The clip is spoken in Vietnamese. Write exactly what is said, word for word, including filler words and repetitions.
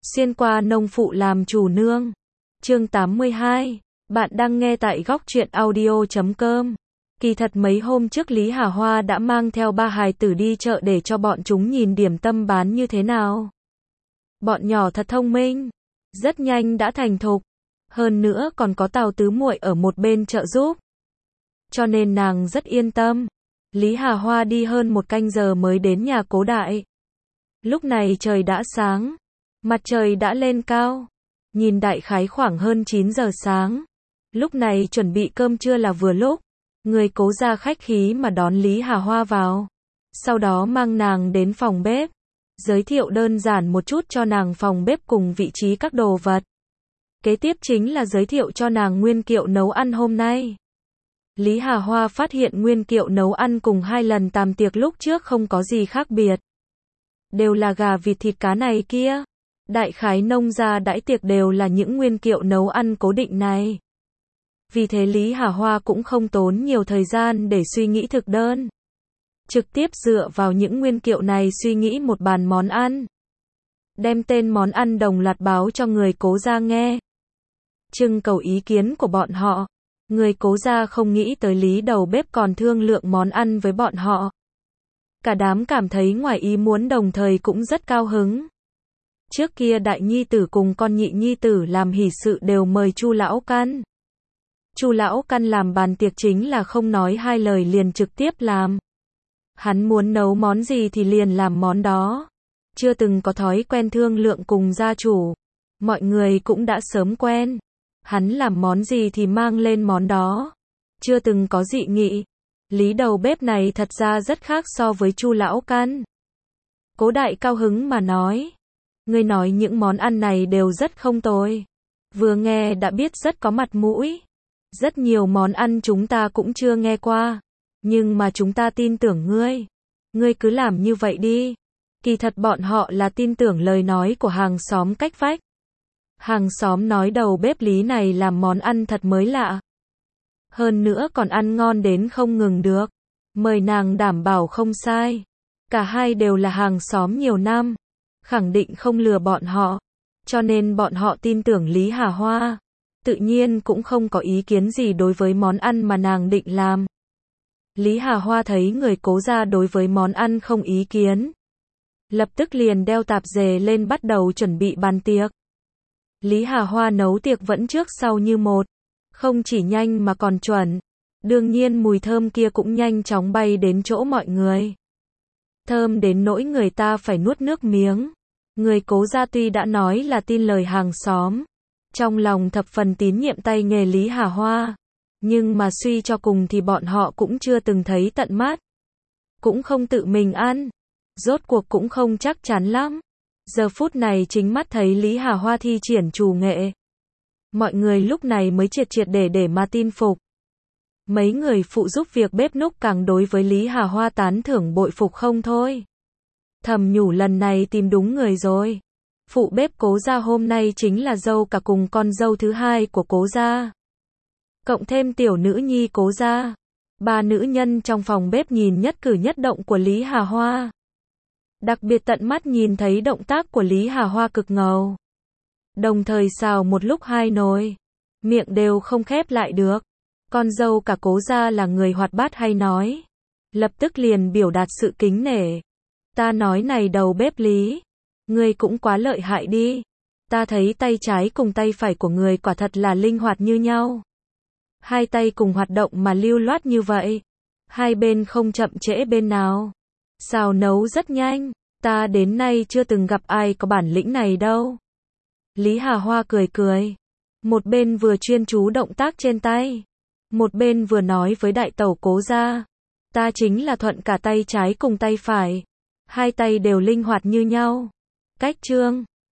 Xuyên qua nông phụ làm chủ nương. Chương tám mươi hai. Bạn đang nghe tại góc truyện audio chấm com. Kỳ thật mấy hôm trước Lý Hà Hoa đã mang theo ba hài tử đi chợ để cho bọn chúng nhìn điểm tâm bán như thế nào. Bọn nhỏ thật thông minh, rất nhanh đã thành thục, hơn nữa còn có Tào tứ muội ở một bên trợ giúp. Cho nên nàng rất yên tâm. Lý Hà Hoa đi hơn một canh giờ mới đến nhà Cố Đại. Lúc này trời đã sáng, mặt trời đã lên cao, nhìn đại khái khoảng hơn chín giờ sáng. Lúc này chuẩn bị cơm trưa là vừa lúc, người Cố gia khách khí mà đón Lý Hà Hoa vào. Sau đó mang nàng đến phòng bếp, giới thiệu đơn giản một chút cho nàng phòng bếp cùng vị trí các đồ vật. Kế tiếp chính là giới thiệu cho nàng nguyên liệu nấu ăn hôm nay. Lý Hà Hoa phát hiện nguyên liệu nấu ăn cùng hai lần tàm tiệc lúc trước không có gì khác biệt. Đều là gà vịt thịt cá này kia. Đại khái nông gia đãi tiệc đều là những nguyên liệu nấu ăn cố định này. Vì thế Lý Hà Hoa cũng không tốn nhiều thời gian để suy nghĩ thực đơn. Trực tiếp dựa vào những nguyên liệu này suy nghĩ một bàn món ăn. Đem tên món ăn đồng loạt báo cho người Cố gia nghe. Trưng cầu ý kiến của bọn họ. Người Cố gia không nghĩ tới Lý đầu bếp còn thương lượng món ăn với bọn họ. Cả đám cảm thấy ngoài ý muốn đồng thời cũng rất cao hứng. Trước kia đại nhi tử cùng con nhị nhi tử làm hỷ sự đều mời Chu lão căn. Chu lão căn làm bàn tiệc chính là không nói hai lời liền trực tiếp làm. Hắn muốn nấu món gì thì liền làm món đó. Chưa từng có thói quen thương lượng cùng gia chủ. Mọi người cũng đã sớm quen. Hắn làm món gì thì mang lên món đó. Chưa từng có dị nghị. Lý đầu bếp này thật ra rất khác so với Chu lão căn. Cố Đại cao hứng mà nói. Ngươi nói những món ăn này đều rất không tồi. Vừa nghe đã biết rất có mặt mũi. Rất nhiều món ăn chúng ta cũng chưa nghe qua. Nhưng mà chúng ta tin tưởng ngươi. Ngươi cứ làm như vậy đi. Kỳ thật bọn họ là tin tưởng lời nói của hàng xóm cách vách. Hàng xóm nói đầu bếp Lý này làm món ăn thật mới lạ. Hơn nữa còn ăn ngon đến không ngừng được. Mời nàng đảm bảo không sai. Cả hai đều là hàng xóm nhiều năm. Khẳng định không lừa bọn họ. Cho nên bọn họ tin tưởng Lý Hà Hoa. Tự nhiên cũng không có ý kiến gì đối với món ăn mà nàng định làm. Lý Hà Hoa thấy người Cố gia đối với món ăn không ý kiến. Lập tức liền đeo tạp dề lên bắt đầu chuẩn bị bàn tiệc. Lý Hà Hoa nấu tiệc vẫn trước sau như một. Không chỉ nhanh mà còn chuẩn. Đương nhiên mùi thơm kia cũng nhanh chóng bay đến chỗ mọi người. Thơm đến nỗi người ta phải nuốt nước miếng. Người Cố gia tuy đã nói là tin lời hàng xóm. Trong lòng thập phần tín nhiệm tay nghề Lý Hà Hoa. Nhưng mà suy cho cùng thì bọn họ cũng chưa từng thấy tận mắt. Cũng không tự mình ăn. Rốt cuộc cũng không chắc chắn lắm. Giờ phút này chính mắt thấy Lý Hà Hoa thi triển trù nghệ. Mọi người lúc này mới triệt triệt để để mà tin phục. Mấy người phụ giúp việc bếp núc càng đối với Lý Hà Hoa tán thưởng bội phục không thôi. Thầm nhủ lần này tìm đúng người rồi. Phụ bếp Cố gia hôm nay chính là dâu cả cùng con dâu thứ hai của Cố gia. Cộng thêm tiểu nữ nhi Cố gia. Ba nữ nhân trong phòng bếp nhìn nhất cử nhất động của Lý Hà Hoa. Đặc biệt tận mắt nhìn thấy động tác của Lý Hà Hoa cực ngầu. Đồng thời xào một lúc hai nồi. Miệng đều không khép lại được. Con dâu cả Cố gia là người hoạt bát hay nói. Lập tức liền biểu đạt sự kính nể. Ta nói này đầu bếp Lý. Ngươi cũng quá lợi hại đi. Ta thấy tay trái cùng tay phải của người quả thật là linh hoạt như nhau. Hai tay cùng hoạt động mà lưu loát như vậy. Hai bên không chậm trễ bên nào. Xào nấu rất nhanh. Ta đến nay chưa từng gặp ai có bản lĩnh này đâu. Lý Hà Hoa cười cười. Một bên vừa chuyên chú động tác trên tay. Một bên vừa nói với đại tẩu Cố gia. Ta chính là thuận cả tay trái cùng tay phải. Hai tay đều linh hoạt như nhau. Cách trương.